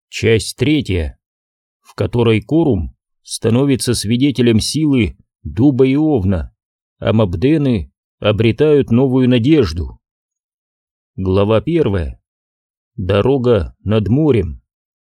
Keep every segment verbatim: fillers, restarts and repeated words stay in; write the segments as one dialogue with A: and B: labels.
A: Часть третья, в которой Корум становится свидетелем силы дуба и овна, а мабдены обретают новую надежду. Глава первая. Дорога над морем.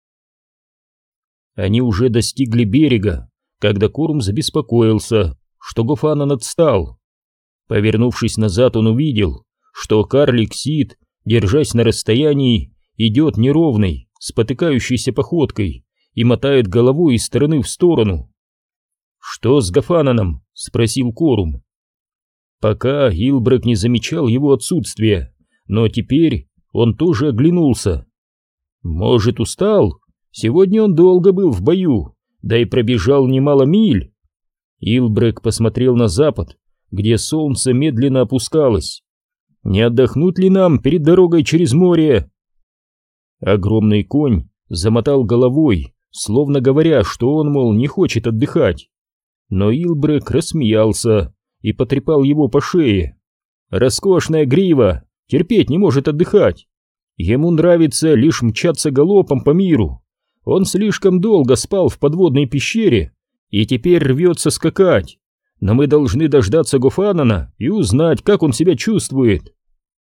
A: Они уже достигли берега, когда Корум забеспокоился, что Гофанан отстал. Повернувшись назад, он увидел, что карлик Сид, держась на расстоянии, идет неровной, спотыкающейся походкой и мотает головой из стороны в сторону. «Что с Гофананом?» — спросил Корум. Пока Илбрек не замечал его отсутствия, но теперь он тоже оглянулся. «Может, устал? Сегодня он долго был в бою, да и пробежал немало миль». Илбрек посмотрел на запад, где солнце медленно опускалось. «Не отдохнуть ли нам перед дорогой через море?» Огромный конь замотал головой, словно говоря, что он, мол, не хочет отдыхать. Но Илбрек рассмеялся и потрепал его по шее. «Роскошная грива, терпеть не может отдыхать. Ему нравится лишь мчаться галопом по миру. Он слишком долго спал в подводной пещере и теперь рвется скакать. Но мы должны дождаться Гофанана и узнать, как он себя чувствует».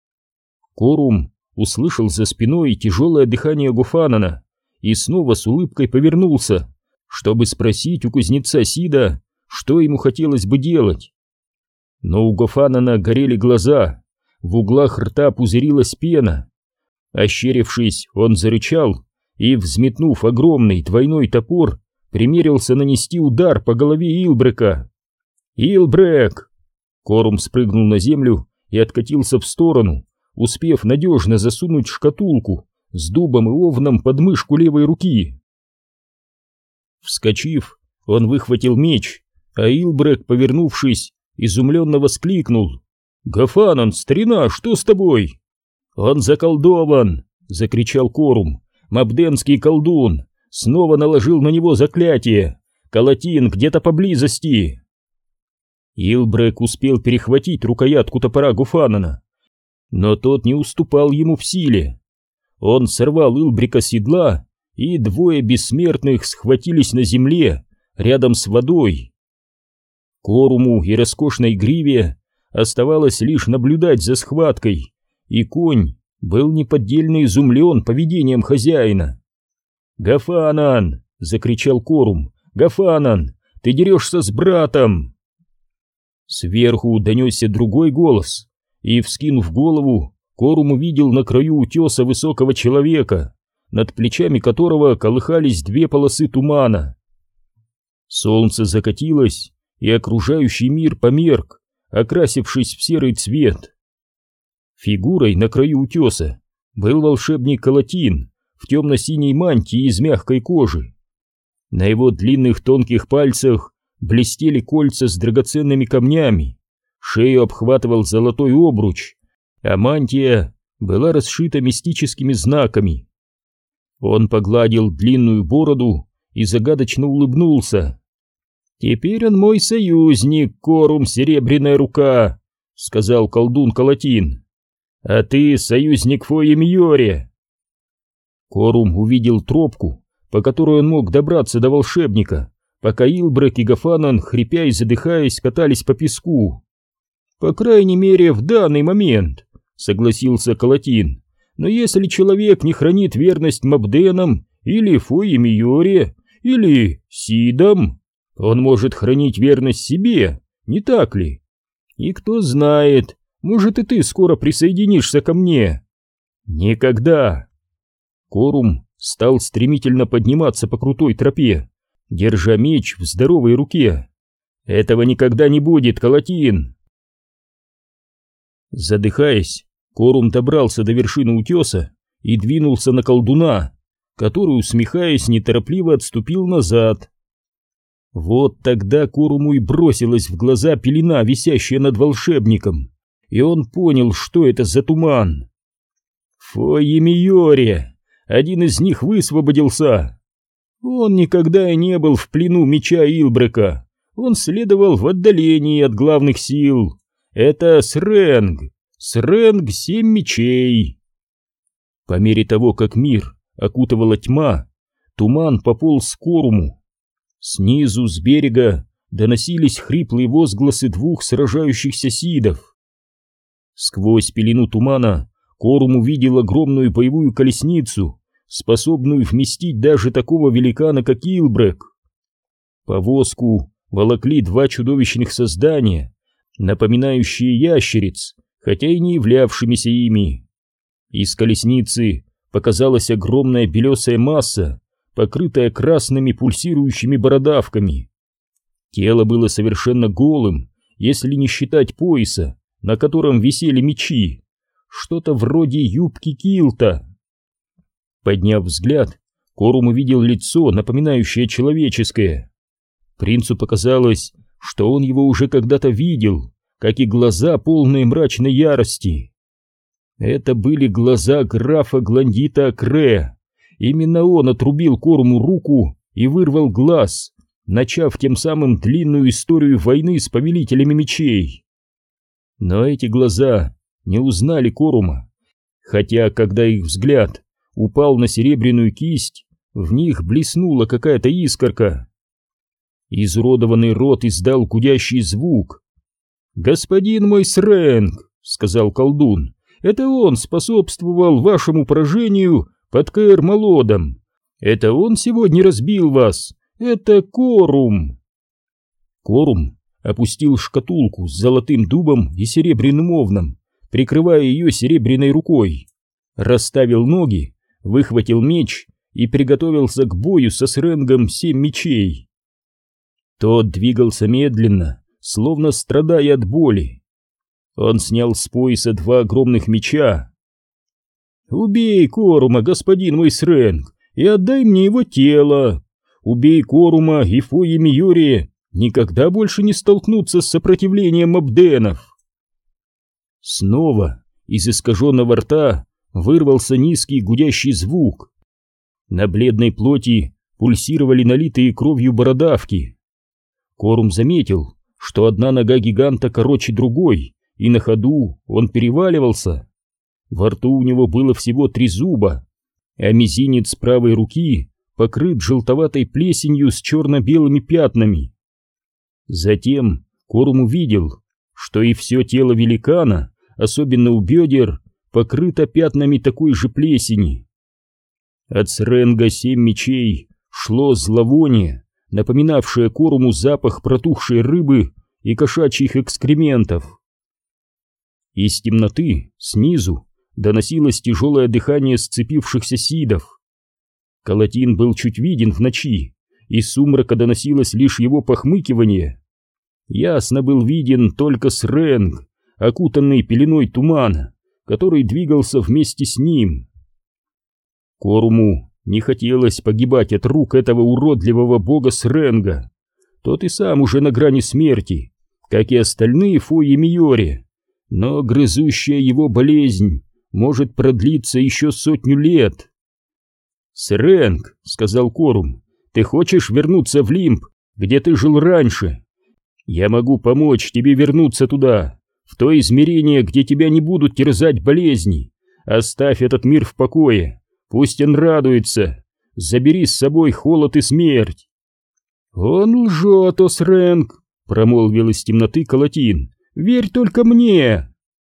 A: Корум услышал за спиной тяжелое дыхание Гофанана и снова с улыбкой повернулся, чтобы спросить у кузнеца Сида, что ему хотелось бы делать. Но у Гофанана горели глаза, в углах рта пузырилась пена. Ощерившись, он зарычал и, взметнув огромный двойной топор, примерился нанести удар по голове Илбрека. «Илбрек!» Корум спрыгнул на землю и откатился в сторону, успев надежно засунуть шкатулку с дубом и овном под мышку левой руки. Вскочив, он выхватил меч, а Илбрек, повернувшись, изумленно воскликнул: «Гофанан, старина, что с тобой?» «Он заколдован!» — закричал Корум. «Мабденский колдун снова наложил на него заклятие. Калатин где-то поблизости!» Илбрек успел перехватить рукоятку топора Гофанана, но тот не уступал ему в силе. Он сорвал Илбрека с седла, и двое бессмертных схватились на земле рядом с водой. Коруму и роскошной гриве оставалось лишь наблюдать за схваткой, и конь был неподдельно изумлен поведением хозяина. «Гофанан!» — закричал Корум. «Гофанан, ты дерешься с братом!» Сверху донесся другой голос, и, вскинув голову, Корум увидел на краю утеса высокого человека, над плечами которого колыхались две полосы тумана. Солнце закатилось, и окружающий мир померк, окрасившись в серый цвет. Фигурой на краю утеса был волшебник Калатин в темно-синей мантии из мягкой кожи. На его длинных тонких пальцах блестели кольца с драгоценными камнями, шею обхватывал золотой обруч, а мантия была расшита мистическими знаками. Он погладил длинную бороду и загадочно улыбнулся. «Теперь он мой союзник, Корум Серебряная Рука», — сказал колдун Калатин. «А ты союзник Фои-Мьори». Корум увидел тропку, по которой он мог добраться до волшебника, пока Илбрек и Гофанан, хрипя и задыхаясь, катались по песку. «По крайней мере, в данный момент», — согласился Калатин. «Но если человек не хранит верность Мабденам или Фои-Мьори, или Сидам, он может хранить верность себе, не так ли? И кто знает, может и ты скоро присоединишься ко мне». «Никогда!» Корум стал стремительно подниматься по крутой тропе, держа меч в здоровой руке. «Этого никогда не будет, Калатин!» Задыхаясь, Корум добрался до вершины утеса и двинулся на колдуна, который, усмехаясь, неторопливо отступил назад. Вот тогда Коруму и бросилась в глаза пелена, висящая над волшебником, и он понял, что это за туман. Фои-Мьори! Один из них высвободился. Он никогда и не был в плену меча Илбрека, он следовал в отдалении от главных сил. Это Срэнг, Срэнг Семь Мечей. По мере того, как мир окутывала тьма, туман пополз к Коруму. Снизу, с берега, доносились хриплые возгласы двух сражающихся сидов. Сквозь пелену тумана Корум увидел огромную боевую колесницу, способную вместить даже такого великана, как Илбрек. Повозку волокли два чудовищных создания, напоминающие ящериц, хотя и не являвшимися ими. Из колесницы показалась огромная белесая масса, покрытая красными пульсирующими бородавками. Тело было совершенно голым, если не считать пояса, на котором висели мечи, что-то вроде юбки килта. Подняв взгляд, Корум увидел лицо, напоминающее человеческое. Принцу показалось, что он его уже когда-то видел, как и глаза, полные мрачной ярости. Это были глаза графа Гландита Акре. Именно он отрубил Коруму руку и вырвал глаз, начав тем самым длинную историю войны с повелителями мечей. Но эти глаза не узнали Корума, хотя, когда их взгляд упал на серебряную кисть, в них блеснула какая-то искорка. Изуродованный рот издал гудящий звук. «Господин мой Срэнг», — сказал колдун, — «это он способствовал вашему поражению под Каэр-Малодом. Это он сегодня разбил вас. Это Корум». Корум опустил шкатулку с золотым дубом и серебряным овном, прикрывая ее серебряной рукой, расставил ноги, выхватил меч и приготовился к бою со Срэнгом семь мечей. Тот двигался медленно, словно страдая от боли. Он снял с пояса два огромных меча. «Убей Корума, господин мой Срэнг, и отдай мне его тело. Убей Корума, и Фойи Миори никогда больше не столкнутся с сопротивлением Абденов». Снова из искаженного рта вырвался низкий гудящий звук. На бледной плоти пульсировали налитые кровью бородавки. Корум заметил, что одна нога гиганта короче другой, и на ходу он переваливался. Во рту у него было всего три зуба, а мизинец правой руки покрыт желтоватой плесенью с черно-белыми пятнами. Затем Корум увидел, что и все тело великана, особенно у бедер, покрыто пятнами такой же плесени. От Срэнга семь мечей шло зловоние, напоминавшее Коруму запах протухшей рыбы и кошачьих экскрементов. Из темноты снизу доносилось тяжелое дыхание сцепившихся сидов. Калатин был чуть виден в ночи, из сумрака доносилось лишь его похмыкивание. Ясно был виден только Срэнг, окутанный пеленой тумана, который двигался вместе с ним. Коруму не хотелось погибать от рук этого уродливого бога Срэнга. Тот и сам уже на грани смерти, как и остальные Фойи Миори, но грызущая его болезнь может продлиться еще сотню лет. «Срэнг», — сказал Корум, — «ты хочешь вернуться в Лимб, где ты жил раньше? Я могу помочь тебе вернуться туда, в то измерение, где тебя не будут терзать болезни. Оставь этот мир в покое, пусть он радуется, забери с собой холод и смерть». «Он лжет, о Срэнг», — промолвил из темноты Калатин, — «верь только мне».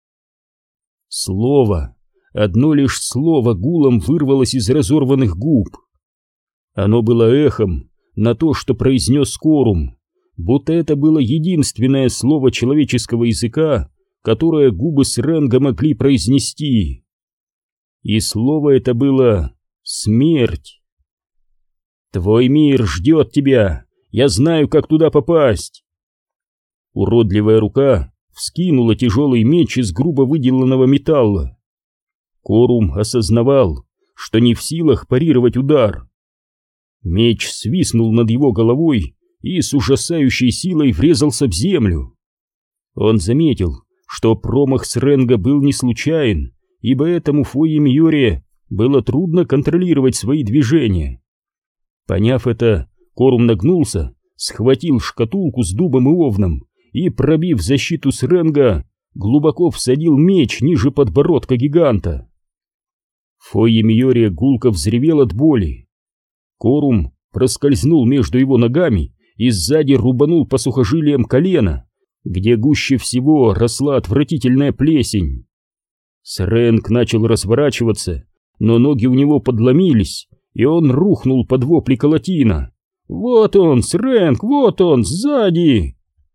A: Слово, одно лишь слово гулом вырвалось из разорванных губ. Оно было эхом на то, что произнес Корум, будто это было единственное слово человеческого языка, которое губы Срэнга могли произнести. И слово это было «смерть». «Твой мир ждет тебя, я знаю, как туда попасть». Уродливая рука вскинула тяжелый меч из грубо выделанного металла. Корум осознавал, что не в силах парировать удар. Меч свистнул над его головой и с ужасающей силой врезался в землю. Он заметил, что промах Срэнга был не случайен, ибо этому Фойи Миори было трудно контролировать свои движения. Поняв это, Корум нагнулся, схватил шкатулку с дубом и овном и, пробив защиту Срэнга, глубоко всадил меч ниже подбородка гиганта. Фойи Миори гулко взревел от боли. Корум проскользнул между его ногами и сзади рубанул по сухожилиям колена, где гуще всего росла отвратительная плесень. Срэнг начал разворачиваться, но ноги у него подломились, и он рухнул под вопли Колотина. «Вот он, Срэнг, вот он, сзади!»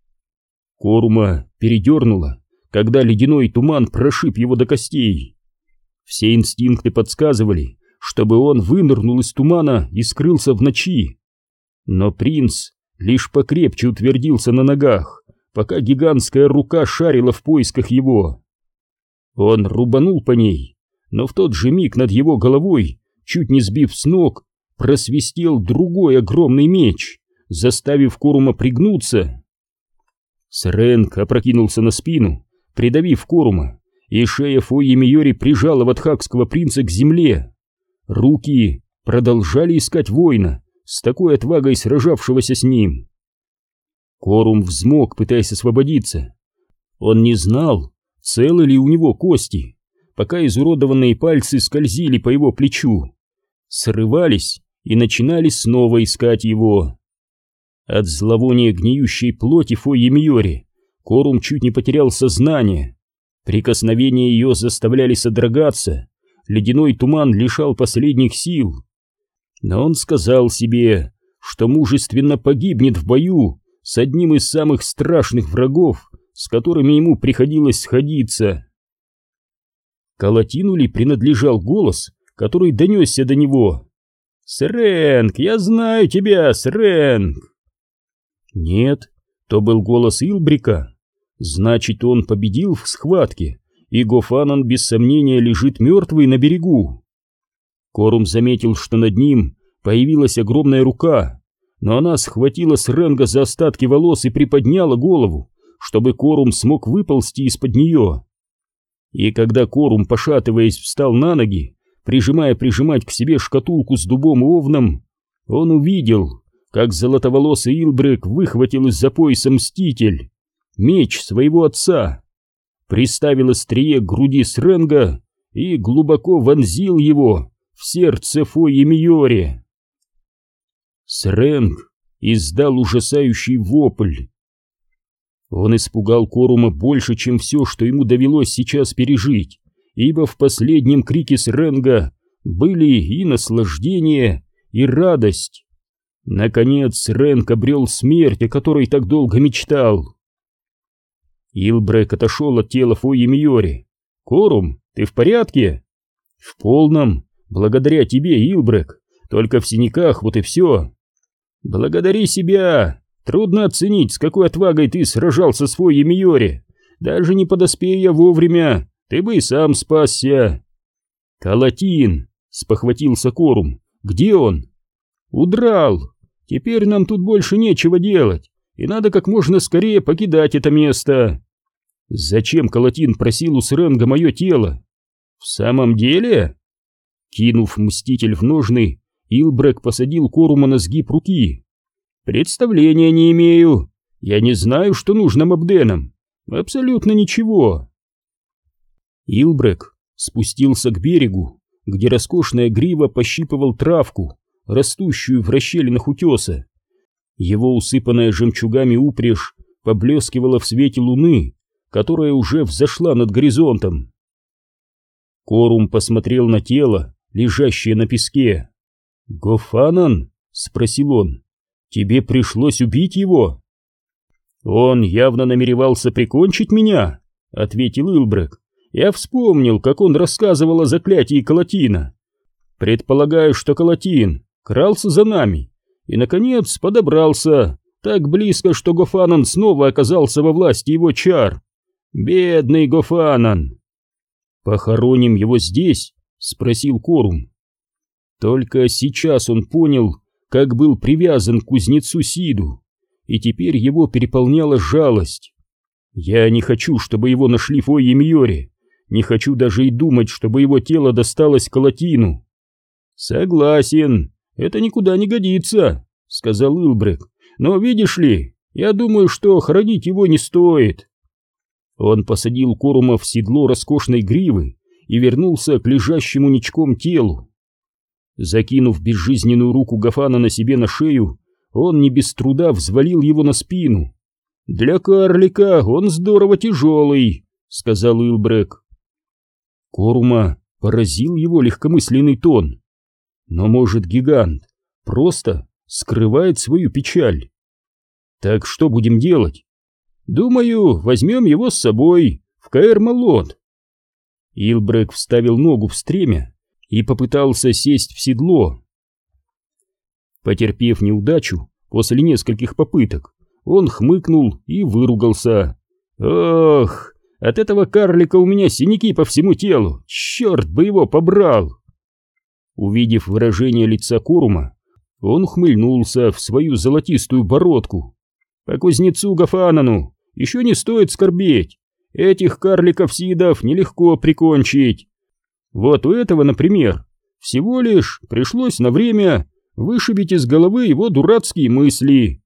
A: Корума передернуло, когда ледяной туман прошиб его до костей. Все инстинкты подсказывали, чтобы он вынырнул из тумана и скрылся в ночи. Но принц лишь покрепче утвердился на ногах, пока гигантская рука шарила в поисках его. Он рубанул по ней, но в тот же миг над его головой, чуть не сбив с ног, просвистел другой огромный меч, заставив Корума пригнуться. Срэнг опрокинулся на спину, придавив Корума, и шея Фойи-Миори прижала ватхакского принца к земле. Руки продолжали искать воина, с такой отвагой сражавшегося с ним. Корум взмок, пытаясь освободиться. Он не знал, целы ли у него кости, пока изуродованные пальцы скользили по его плечу, срывались и начинали снова искать его. От зловония гниющей плоти Фойи-Миори Корум чуть не потерял сознание. Прикосновения ее заставляли содрогаться, ледяной туман лишал последних сил. Но он сказал себе, что мужественно погибнет в бою с одним из самых страшных врагов, с которыми ему приходилось сходиться. Колотину ли принадлежал голос, который донесся до него? «Срэнг, я знаю тебя, Срэнг!» Нет, то был голос Илбрика. Значит, он победил в схватке, и Гофанан без сомнения лежит мертвый на берегу. Корум заметил, что над ним появилась огромная рука, но она схватила Срэнга за остатки волос и приподняла голову, чтобы Корум смог выползти из-под нее. И когда Корум, пошатываясь, встал на ноги, прижимая прижимать к себе шкатулку с дубом и овном, он увидел, как золотоволосый Илбрек выхватил из-за пояса Мститель, меч своего отца, приставил острие к груди Срэнга и глубоко вонзил его в сердце Фойи-Миори. Срэнг издал ужасающий вопль. Он испугал Корума больше, чем все, что ему довелось сейчас пережить, ибо в последнем крике Срэнга были и наслаждение, и радость. Наконец Срэнг обрел смерть, о которой так долго мечтал. Илбрек отошел от тела Фойи-Миори. «Корум, ты в порядке?» «В полном, благодаря тебе, Илбрек, только в синяках, вот и все». «Благодари себя! Трудно оценить, с какой отвагой ты сражался с Фойи-Миори. Даже не подоспея вовремя, ты бы и сам спасся». «Колотин!» — спохватился Корум. «Где он?» «Удрал. Теперь нам тут больше нечего делать, и надо как можно скорее покидать это место». «Зачем Колотин просил у Срэнга мое тело?» «В самом деле?» Кинув Мститель в ножны, Илбрек посадил Корума на сгиб руки. «Представления не имею. Я не знаю, что нужно Мобденам. Абсолютно ничего». Илбрек спустился к берегу, где роскошная грива пощипывал травку, растущую в расщелинах утеса. Его усыпанная жемчугами упряжь поблескивала в свете луны, которая уже взошла над горизонтом. Корум посмотрел на тело, лежащее на песке. «Гофанан?» — спросил он. «Тебе пришлось убить его?» «Он явно намеревался прикончить меня», — ответил Илбрек. «Я вспомнил, как он рассказывал о заклятии Колотина. Предполагаю, что Колотин крался за нами и, наконец, подобрался так близко, что Гофанан снова оказался во власти его чар. Бедный Гофанан!» «Похороним его здесь?» — спросил Корум. Только сейчас он понял, как был привязан к кузнецу Сиду, и теперь его переполняла жалость. «Я не хочу, чтобы его нашли Фойи-Миори, не хочу даже и думать, чтобы его тело досталось Колотину». «Согласен, это никуда не годится», — сказал Илбрек. «Но видишь ли, я думаю, что хоронить его не стоит». Он посадил Корума в седло роскошной гривы и вернулся к лежащему ничком телу. Закинув безжизненную руку Гафанана себе на шею, он не без труда взвалил его на спину. «Для карлика он здорово тяжелый», — сказал Илбрек. Корума поразил его легкомысленный тон. Но, может, гигант просто скрывает свою печаль? «Так что будем делать?» «Думаю, возьмем его с собой в Каэр-Малот». Илбрек вставил ногу в стремя и попытался сесть в седло. Потерпев неудачу после нескольких попыток, он хмыкнул и выругался. «Ох, от этого карлика у меня синяки по всему телу, черт бы его побрал!» Увидев выражение лица Корума, он ухмыльнулся в свою золотистую бородку. «По кузнецу Гафанану еще не стоит скорбеть, этих карликов-сидов нелегко прикончить. Вот у этого, например, всего лишь пришлось на время вышибить из головы его дурацкие мысли».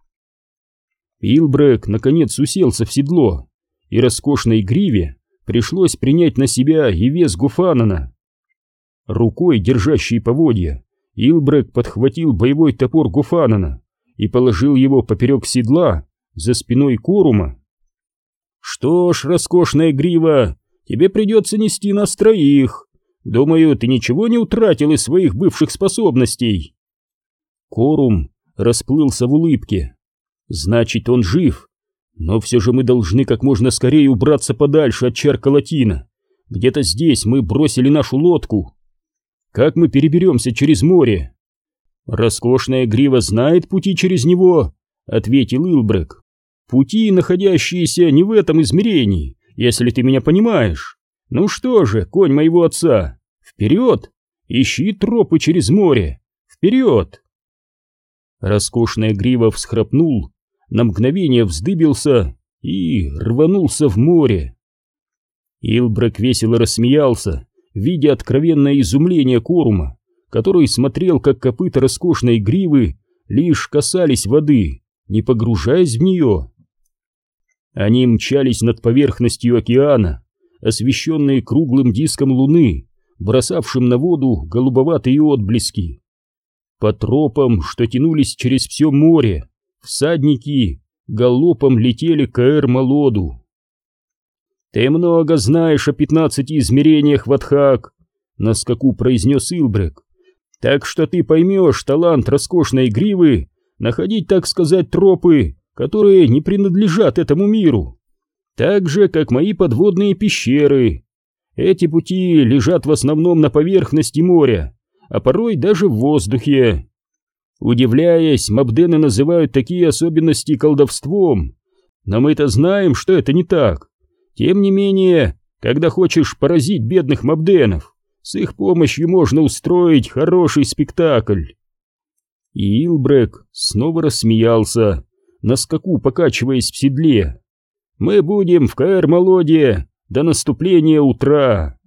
A: Илбрек наконец уселся в седло, и роскошной гриве пришлось принять на себя и вес Гуфанана. Рукой, держащей поводья, Илбрек подхватил боевой топор Гуфанана и положил его поперек седла за спиной Корума. «Что ж, роскошная грива, тебе придется нести нас троих. Думаю, ты ничего не утратил из своих бывших способностей». Корум расплылся в улыбке. «Значит, он жив, но все же мы должны как можно скорее убраться подальше от Чар-Калатина. Где-то здесь мы бросили нашу лодку. Как мы переберемся через море?» «Роскошная грива знает пути через него», — ответил Илбрек. «Пути, находящиеся не в этом измерении, если ты меня понимаешь. Ну что же, конь моего отца, вперед! Ищи тропы через море! Вперед!» Роскошная грива всхрапнул, на мгновение вздыбился и рванулся в море. Илбрек весело рассмеялся, видя откровенное изумление Корума, который смотрел, как копыта роскошной гривы лишь касались воды, не погружаясь в нее. Они мчались над поверхностью океана, освещенные круглым диском луны, бросавшим на воду голубоватые отблески. По тропам, что тянулись через все море, всадники галопом летели к Каэр-Малоду. «Ты много знаешь о пятнадцати измерениях, Ватхак», — на скаку произнес Илбрек. «Так что ты поймешь талант роскошной гривы находить, так сказать, тропы, которые не принадлежат этому миру, так же, как мои подводные пещеры. Эти пути лежат в основном на поверхности моря, а порой даже в воздухе. Удивляясь, мабдены называют такие особенности колдовством, но мы-то знаем, что это не так. Тем не менее, когда хочешь поразить бедных мабденов, с их помощью можно устроить хороший спектакль». И Илбрек снова рассмеялся, на скаку покачиваясь в седле. «Мы будем в Каэр-Малоде до наступления утра».